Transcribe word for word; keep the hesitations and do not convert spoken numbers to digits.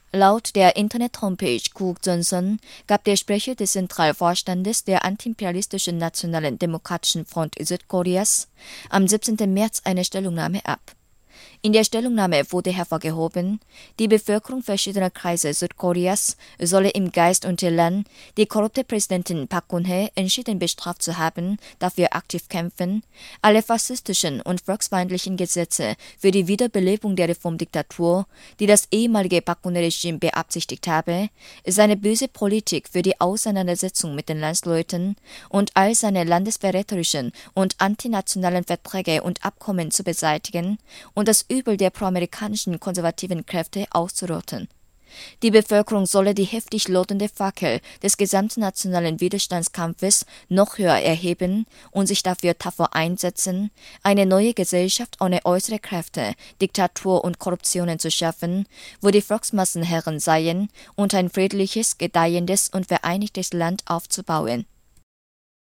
Laut der Internet-Homepage Kook Johnson gab der Sprecher des Zentralvorstandes der antiimperialistischen Nationalen Demokratischen Front Südkoreas am siebzehnten März eine Stellungnahme ab. In der Stellungnahme wurde hervorgehoben, die Bevölkerung verschiedener Kreise Südkoreas solle im Geist und Elan, die korrupte Präsidentin Park Geun-hye entschieden bestraft zu haben, dafür aktiv kämpfen, alle faschistischen und volksfeindlichen Gesetze für die Wiederbelebung der Reformdiktatur, die das ehemalige Park Geun-hye-Regime beabsichtigt habe, seine böse Politik für die Auseinandersetzung mit den Landsleuten und all seine landesverräterischen und antinationalen Verträge und Abkommen zu beseitigen und das Übel der proamerikanischen konservativen Kräfte auszurotten. Die Bevölkerung solle die heftig lodernde Fackel des gesamten nationalen Widerstandskampfes noch höher erheben und sich dafür tapfer einsetzen, eine neue Gesellschaft ohne äußere Kräfte, Diktatur und Korruptionen zu schaffen, wo die Volksmassen Herren seien und ein friedliches, gedeihendes und vereinigtes Land aufzubauen.